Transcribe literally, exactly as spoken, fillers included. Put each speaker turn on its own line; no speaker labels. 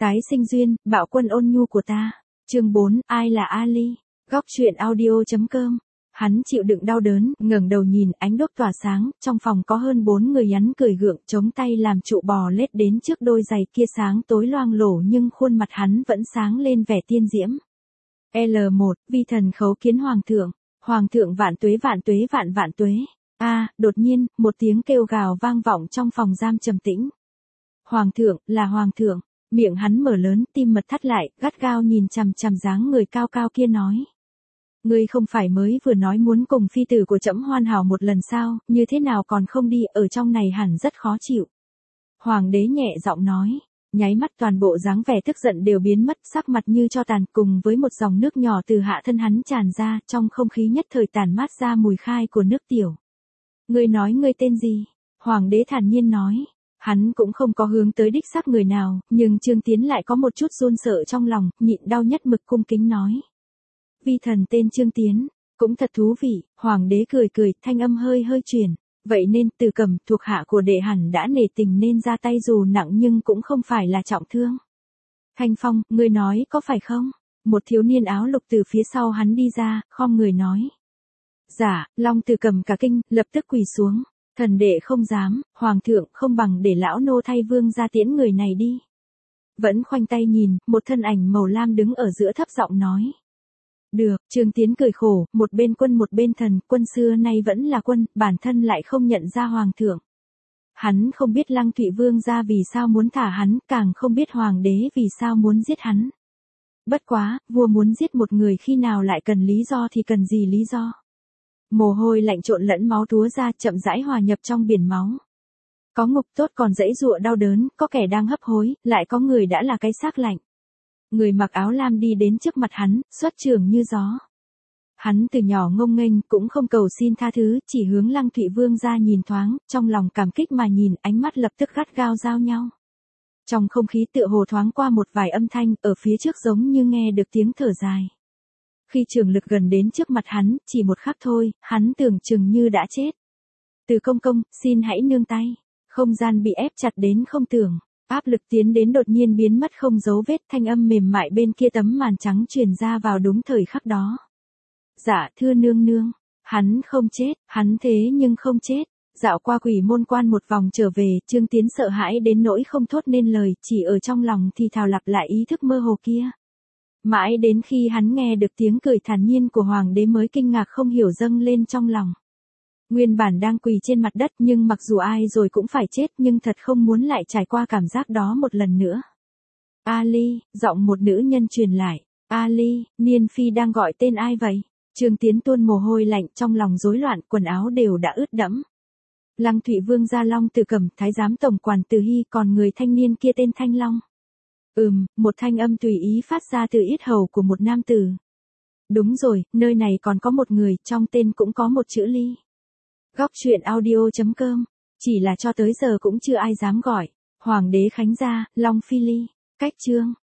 Tái sinh duyên, bạo quân ôn nhu của ta. Chương bốn, ai là Ali? Góc truyện audio.com. Hắn chịu đựng đau đớn, ngẩng đầu nhìn, ánh đốt tỏa sáng, trong phòng có hơn bốn người nhắn cười gượng, chống tay làm trụ bò lết đến trước đôi giày kia sáng tối loang lổ nhưng khuôn mặt hắn vẫn sáng lên vẻ tiên diễm. L một, vi thần khấu kiến hoàng thượng. Hoàng thượng vạn tuế vạn tuế vạn vạn tuế. A, đột nhiên, một tiếng kêu gào vang vọng trong phòng giam trầm tĩnh. Hoàng thượng, là hoàng thượng. Miệng hắn mở lớn, tim mật thắt lại, gắt gao nhìn chằm chằm dáng người cao cao kia nói. Ngươi không phải mới vừa nói muốn cùng phi tử của trẫm hoàn hảo một lần sao, như thế nào còn không đi, ở trong này hẳn rất khó chịu. Hoàng đế nhẹ giọng nói, nháy mắt toàn bộ dáng vẻ tức giận đều biến mất, sắc mặt như cho tàn, cùng với một dòng nước nhỏ từ hạ thân hắn tràn ra, trong không khí nhất thời tản mát ra mùi khai của nước tiểu. Ngươi nói ngươi tên gì? Hoàng đế thản nhiên nói. Hắn cũng không có hướng tới đích xác người nào, nhưng Trương Tiến lại có một chút run sợ trong lòng, nhịn đau nhất mực cung kính nói. Vi thần tên Trương Tiến, cũng thật thú vị, hoàng đế cười cười, thanh âm hơi hơi chuyển. Vậy nên Từ Cầm thuộc hạ của đệ hẳn đã nể tình nên ra tay dù nặng nhưng cũng không phải là trọng thương. Thanh Phong, ngươi nói có phải không? Một thiếu niên áo lục từ phía sau hắn đi ra, khom người nói. Dạ, Long Từ Cầm cả kinh, lập tức quỳ xuống. Thần đệ không dám, hoàng thượng không bằng để lão nô thay vương ra tiễn người này đi. Vẫn khoanh tay nhìn, một thân ảnh màu lam đứng ở giữa thấp giọng nói. Được, Trương Tiến cười khổ, một bên quân một bên thần, quân xưa nay vẫn là quân, bản thân lại không nhận ra hoàng thượng. Hắn không biết Lăng Thụy Vương ra vì sao muốn thả hắn, càng không biết hoàng đế vì sao muốn giết hắn. Bất quá, vua muốn giết một người khi nào lại cần lý do thì cần gì lý do. Mồ hôi lạnh trộn lẫn máu túa ra, chậm rãi hòa nhập trong biển máu. Có ngục tốt còn dãy giụa đau đớn, có kẻ đang hấp hối, lại có người đã là cái xác lạnh. Người mặc áo lam đi đến trước mặt hắn, xuất trường như gió. Hắn từ nhỏ ngông nghênh, cũng không cầu xin tha thứ, chỉ hướng Lăng Thụy Vương ra nhìn thoáng, trong lòng cảm kích mà nhìn, ánh mắt lập tức gắt gao giao nhau. Trong không khí tựa hồ thoáng qua một vài âm thanh, ở phía trước giống như nghe được tiếng thở dài. Khi trường lực gần đến trước mặt hắn, chỉ một khắc thôi, hắn tưởng chừng như đã chết. Từ công công, xin hãy nương tay. Không gian bị ép chặt đến không tưởng. Áp lực tiến đến đột nhiên biến mất không dấu vết, thanh âm mềm mại bên kia tấm màn trắng truyền ra vào đúng thời khắc đó. Dạ, thưa nương nương. Hắn không chết, hắn thế nhưng không chết. Dạo qua quỷ môn quan một vòng trở về, Trương Tiến sợ hãi đến nỗi không thốt nên lời, chỉ ở trong lòng thì thào lặp lại ý thức mơ hồ kia. Mãi đến khi hắn nghe được tiếng cười thản nhiên của hoàng đế mới kinh ngạc không hiểu dâng lên trong lòng. Nguyên bản đang quỳ trên mặt đất nhưng mặc dù ai rồi cũng phải chết nhưng thật không muốn lại trải qua cảm giác đó một lần nữa. Ali, giọng một nữ nhân truyền lại. Ali, Niên Phi đang gọi tên ai vậy? Trương Tiến tuôn mồ hôi lạnh trong lòng rối loạn, quần áo đều đã ướt đẫm. Lăng Thụy Vương gia Long Từ Cầm, thái giám tổng quản Từ Hy, còn người thanh niên kia tên Thanh Long. Ừm, một thanh âm tùy ý phát ra từ yết hầu của một nam tử. Đúng rồi, nơi này còn có một người, trong tên cũng có một chữ Ly. Góc truyện audio.com, chỉ là cho tới giờ cũng chưa ai dám gọi. Hoàng đế Khánh gia, Long Phi Ly. Cách chương.